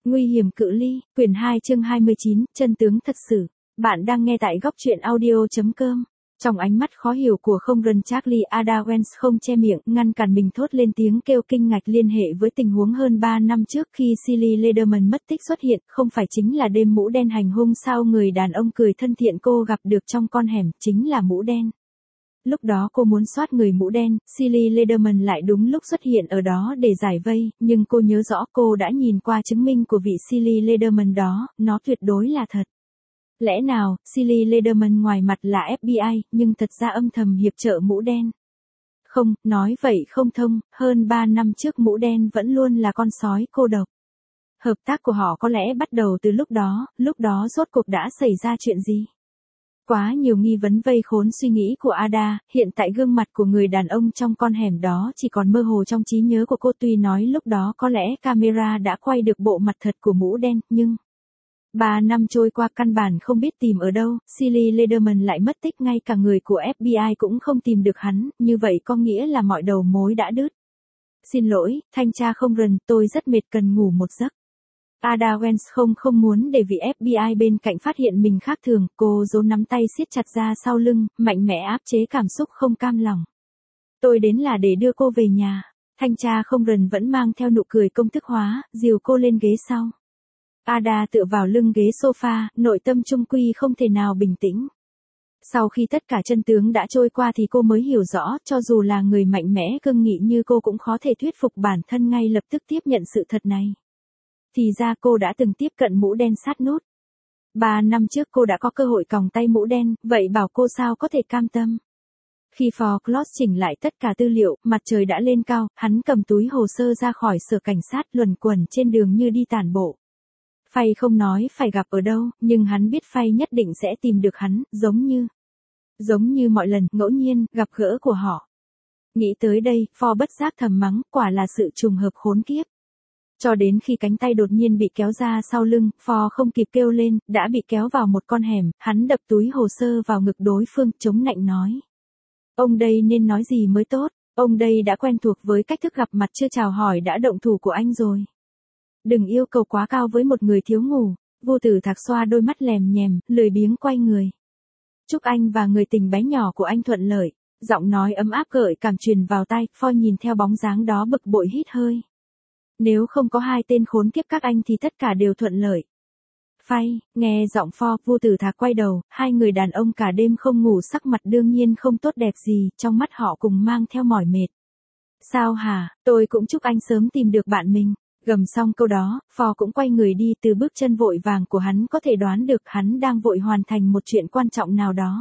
Nguy hiểm cự ly, quyển 2 chương 29, chân tướng thật sự. Bạn đang nghe tại góc truyện audio.com. Trong ánh mắt khó hiểu của không rần Charlie Ada Wells không che miệng, ngăn cản mình thốt lên tiếng kêu kinh ngạc liên hệ với tình huống hơn 3 năm trước khi Silly Lederman mất tích xuất hiện, không phải chính là đêm mũ đen hành hung sao người đàn ông cười thân thiện cô gặp được trong con hẻm, chính là mũ đen. Lúc đó cô muốn soát người mũ đen, Silly Lederman lại đúng lúc xuất hiện ở đó để giải vây, nhưng cô nhớ rõ cô đã nhìn qua chứng minh của vị Silly Lederman đó, nó tuyệt đối là thật. Lẽ nào, Silly Lederman ngoài mặt là FBI, nhưng thật ra âm thầm hiệp trợ mũ đen? Không, nói vậy không thông, hơn 3 năm trước mũ đen vẫn luôn là con sói cô độc. Hợp tác của họ có lẽ bắt đầu từ lúc đó rốt cuộc đã xảy ra chuyện gì? Quá nhiều nghi vấn vây khốn suy nghĩ của Ada, hiện tại gương mặt của người đàn ông trong con hẻm đó chỉ còn mơ hồ trong trí nhớ của cô tuy nói lúc đó có lẽ camera đã quay được bộ mặt thật của mũ đen, nhưng 3 năm trôi qua căn bản không biết tìm ở đâu, Silly Lederman lại mất tích ngay cả người của FBI cũng không tìm được hắn, như vậy có nghĩa là mọi đầu mối đã đứt. Xin lỗi, thanh tra không rần, tôi rất mệt cần ngủ một giấc. Ada Wells không muốn để vị FBI bên cạnh phát hiện mình khác thường, cô giấu nắm tay siết chặt ra sau lưng, mạnh mẽ áp chế cảm xúc không cam lòng. Tôi đến là để đưa cô về nhà. Thanh tra không rần vẫn mang theo nụ cười công thức hóa, dìu cô lên ghế sau. Ada tựa vào lưng ghế sofa, nội tâm trung quy không thể nào bình tĩnh. Sau khi tất cả chân tướng đã trôi qua thì cô mới hiểu rõ, cho dù là người mạnh mẽ cương nghị như cô cũng khó thể thuyết phục bản thân ngay lập tức tiếp nhận sự thật này. Thì ra cô đã từng tiếp cận mũ đen sát nút. 3 năm trước cô đã có cơ hội còng tay mũ đen, vậy bảo cô sao có thể cam tâm. Khi Forbes chỉnh lại tất cả tư liệu, mặt trời đã lên cao, hắn cầm túi hồ sơ ra khỏi sở cảnh sát luẩn quẩn trên đường như đi tản bộ. Phay không nói phải gặp ở đâu, nhưng hắn biết Phay nhất định sẽ tìm được hắn, giống như mọi lần, ngẫu nhiên, gặp gỡ của họ. Nghĩ tới đây, Forbes bất giác thầm mắng, quả là sự trùng hợp khốn kiếp. Cho đến khi cánh tay đột nhiên bị kéo ra sau lưng, Forbes không kịp kêu lên, đã bị kéo vào một con hẻm, hắn đập túi hồ sơ vào ngực đối phương, chống nạnh nói. Ông đây nên nói gì mới tốt, ông đây đã quen thuộc với cách thức gặp mặt chưa chào hỏi đã động thủ của anh rồi. Đừng yêu cầu quá cao với một người thiếu ngủ, Vô Tử Thạc xoa đôi mắt lèm nhèm, lười biếng quay người. Chúc anh và người tình bé nhỏ của anh thuận lợi, giọng nói ấm áp gợi cảm truyền vào tai, Forbes nhìn theo bóng dáng đó bực bội hít hơi. Nếu không có hai tên khốn kiếp các anh thì tất cả đều thuận lợi. Phay, nghe giọng Forbes, Vô Tử Thạc quay đầu, hai người đàn ông cả đêm không ngủ sắc mặt đương nhiên không tốt đẹp gì, trong mắt họ cùng mang theo mỏi mệt. Sao hả, tôi cũng chúc anh sớm tìm được bạn mình. Gầm xong câu đó, Forbes cũng quay người đi, từ bước chân vội vàng của hắn có thể đoán được hắn đang vội hoàn thành một chuyện quan trọng nào đó.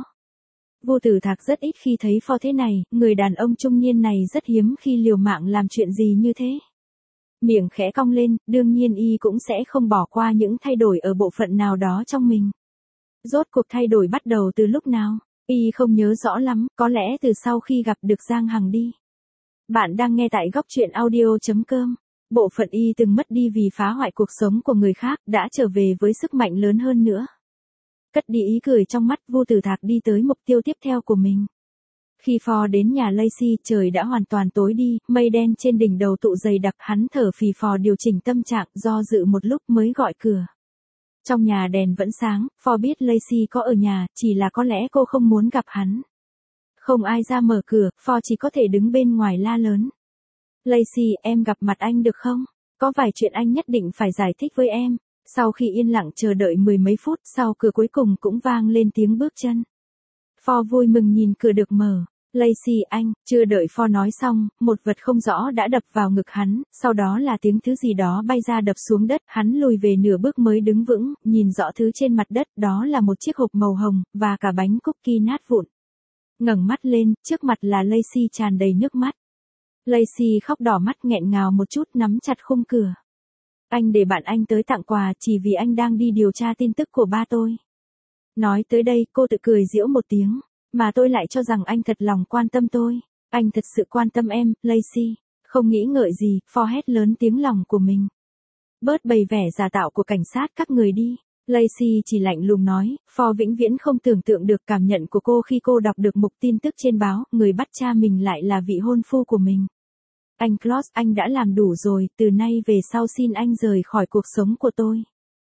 Vô Tử Thạc rất ít khi thấy Forbes thế này, người đàn ông trung niên này rất hiếm khi liều mạng làm chuyện gì như thế. Miệng khẽ cong lên, đương nhiên y cũng sẽ không bỏ qua những thay đổi ở bộ phận nào đó trong mình. Rốt cuộc thay đổi bắt đầu từ lúc nào, y không nhớ rõ lắm, có lẽ từ sau khi gặp được Giang Hằng đi. Bạn đang nghe tại góc truyện audio.com. Bộ phận y từng mất đi vì phá hoại cuộc sống của người khác, đã trở về với sức mạnh lớn hơn nữa. Cất đi ý cười trong mắt, Vô Tử Thạc đi tới mục tiêu tiếp theo của mình. Khi Forbes đến nhà Lacey, trời đã hoàn toàn tối đi, mây đen trên đỉnh đầu tụ dày đặc, hắn thở phì phò điều chỉnh tâm trạng, do dự một lúc mới gọi cửa. Trong nhà đèn vẫn sáng, Forbes biết Lacey có ở nhà, chỉ là có lẽ cô không muốn gặp hắn. Không ai ra mở cửa, Forbes chỉ có thể đứng bên ngoài la lớn. Lacey, em gặp mặt anh được không? Có vài chuyện anh nhất định phải giải thích với em. Sau khi yên lặng chờ đợi mười mấy phút sau cửa cuối cùng cũng vang lên tiếng bước chân. Forbes vui mừng nhìn cửa được mở. Lacey anh, chưa đợi Forbes nói xong, một vật không rõ đã đập vào ngực hắn, sau đó là tiếng thứ gì đó bay ra đập xuống đất, hắn lùi về nửa bước mới đứng vững, nhìn rõ thứ trên mặt đất, đó là một chiếc hộp màu hồng, và cả bánh cookie nát vụn. Ngẩng mắt lên, trước mặt là Lacey tràn đầy nước mắt. Lacey khóc đỏ mắt nghẹn ngào một chút nắm chặt khung cửa. Anh để bạn anh tới tặng quà chỉ vì anh đang đi điều tra tin tức của ba tôi. Nói tới đây cô tự cười giễu một tiếng, mà tôi lại cho rằng anh thật lòng quan tâm tôi. Anh thật sự quan tâm em, Lacey. Không nghĩ ngợi gì, Forbes hét lớn tiếng lòng của mình. Bớt bày vẻ giả tạo của cảnh sát các người đi. Lacey chỉ lạnh lùng nói, Forbes vĩnh viễn không tưởng tượng được cảm nhận của cô khi cô đọc được mục tin tức trên báo, người bắt cha mình lại là vị hôn phu của mình. Anh Claude, anh đã làm đủ rồi, từ nay về sau xin anh rời khỏi cuộc sống của tôi.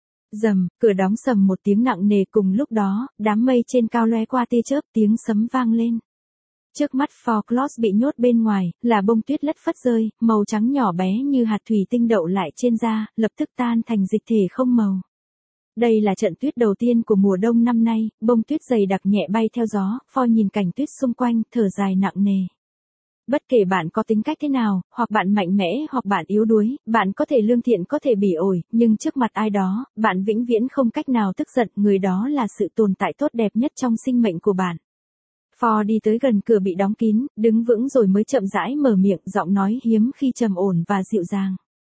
Rầm, cửa đóng sầm một tiếng nặng nề, cùng lúc đó, đám mây trên cao lóe qua tia chớp, tiếng sấm vang lên. Trước mắt For Claude bị nhốt bên ngoài, là bông tuyết lất phất rơi, màu trắng nhỏ bé như hạt thủy tinh đậu lại trên da, lập tức tan thành dịch thể không màu. Đây là trận tuyết đầu tiên của mùa đông năm nay, bông tuyết dày đặc nhẹ bay theo gió, For nhìn cảnh tuyết xung quanh, thở dài nặng nề. Bất kể bạn có tính cách thế nào, hoặc bạn mạnh mẽ hoặc bạn yếu đuối, bạn có thể lương thiện có thể bỉ ổi, nhưng trước mặt ai đó, bạn vĩnh viễn không cách nào tức giận, người đó là sự tồn tại tốt đẹp nhất trong sinh mệnh của bạn. Ford đi tới gần cửa bị đóng kín, đứng vững rồi mới chậm rãi mở miệng, giọng nói hiếm khi trầm ổn và dịu dàng.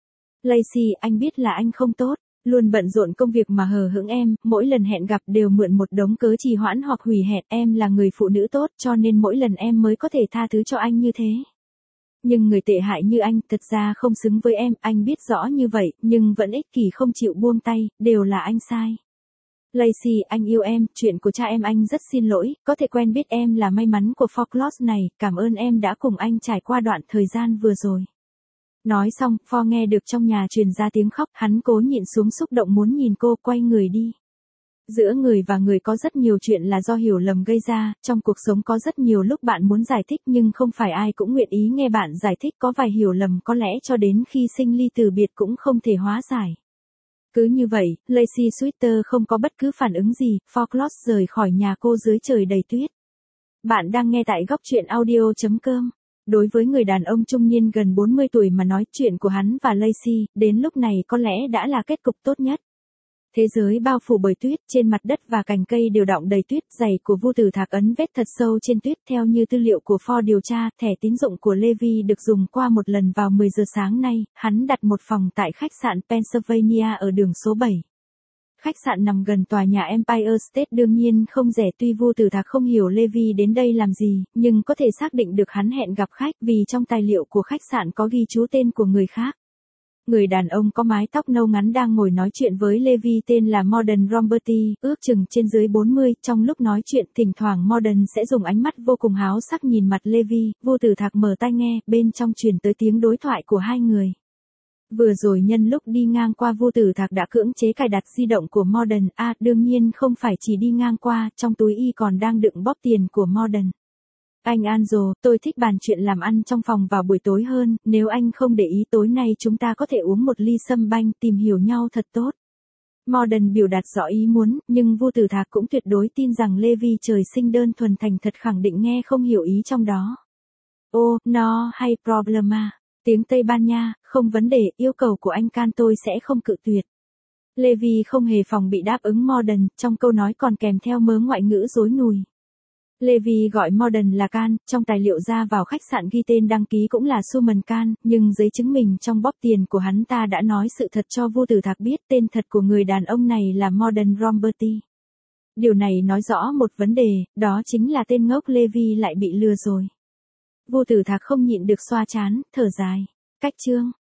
Lacey, anh biết là anh không tốt, luôn bận rộn công việc mà hờ hững em, mỗi lần hẹn gặp đều mượn một đống cớ trì hoãn hoặc hủy hẹn, em là người phụ nữ tốt cho nên mỗi lần em mới có thể tha thứ cho anh như thế. Nhưng người tệ hại như anh thật ra không xứng với em, anh biết rõ như vậy, nhưng vẫn ích kỷ không chịu buông tay, đều là anh sai. Lacey, anh yêu em, chuyện của cha em anh rất xin lỗi, có thể quen biết em là may mắn của For Claude này, cảm ơn em đã cùng anh trải qua đoạn thời gian vừa rồi. Nói xong, For nghe được trong nhà truyền ra tiếng khóc, hắn cố nhịn xuống xúc động muốn nhìn cô, quay người đi. Giữa người và người có rất nhiều chuyện là do hiểu lầm gây ra, trong cuộc sống có rất nhiều lúc bạn muốn giải thích nhưng không phải ai cũng nguyện ý nghe bạn giải thích, có vài hiểu lầm có lẽ cho đến khi sinh ly từ biệt cũng không thể hóa giải. Cứ như vậy, Lacey Sweater không có bất cứ phản ứng gì, For Claude rời khỏi nhà cô dưới trời đầy tuyết. Bạn đang nghe tại góc truyện audio.com. Đối với người đàn ông trung niên gần 40 tuổi mà nói, chuyện của hắn và Lacey, đến lúc này có lẽ đã là kết cục tốt nhất. Thế giới bao phủ bởi tuyết, trên mặt đất và cành cây đều đọng đầy tuyết, giày của Vu Tử Thạc ấn vết thật sâu trên tuyết. Theo như tư liệu của Ford điều tra, thẻ tín dụng của Levy được dùng qua một lần vào 10 giờ sáng nay, hắn đặt một phòng tại khách sạn Pennsylvania ở đường số 7. Khách sạn nằm gần tòa nhà Empire State đương nhiên không rẻ, tuy Vu Tử Thạc không hiểu Levy đến đây làm gì, nhưng có thể xác định được hắn hẹn gặp khách vì trong tài liệu của khách sạn có ghi chú tên của người khác. Người đàn ông có mái tóc nâu ngắn đang ngồi nói chuyện với Levy tên là Morden Roberti, ước chừng trên dưới 40, trong lúc nói chuyện thỉnh thoảng Morden sẽ dùng ánh mắt vô cùng háo sắc nhìn mặt Levy, Vu Tử Thạc mở tai nghe, bên trong truyền tới tiếng đối thoại của hai người. Vừa rồi nhân lúc đi ngang qua Vu Tử Thạc đã cưỡng chế cài đặt di động của Morden, đương nhiên không phải chỉ đi ngang qua, trong túi y còn đang đựng bóp tiền của Morden. Anh Angel, tôi thích bàn chuyện làm ăn trong phòng vào buổi tối hơn, nếu anh không để ý tối nay chúng ta có thể uống một ly sâm banh tìm hiểu nhau thật tốt. Morden biểu đạt rõ ý muốn, nhưng Vu Tử Thạc cũng tuyệt đối tin rằng Levy trời sinh đơn thuần thành thật, khẳng định nghe không hiểu ý trong đó. Oh, no hay problema. Tiếng Tây Ban Nha, không vấn đề, yêu cầu của anh Can tôi sẽ không cự tuyệt. Levy không hề phòng bị đáp ứng Morden, trong câu nói còn kèm theo mớ ngoại ngữ rối nùi. Levy gọi Morden là Can, trong tài liệu ra vào khách sạn ghi tên đăng ký cũng là Suman Can, nhưng giấy chứng minh trong bóp tiền của hắn ta đã nói sự thật cho Vu Tử Thạc biết tên thật của người đàn ông này là Morden Roberti. Điều này nói rõ một vấn đề, đó chính là tên ngốc Levy lại bị lừa rồi. Vu Tử Thạc không nhịn được xoa trán, thở dài. Cách chương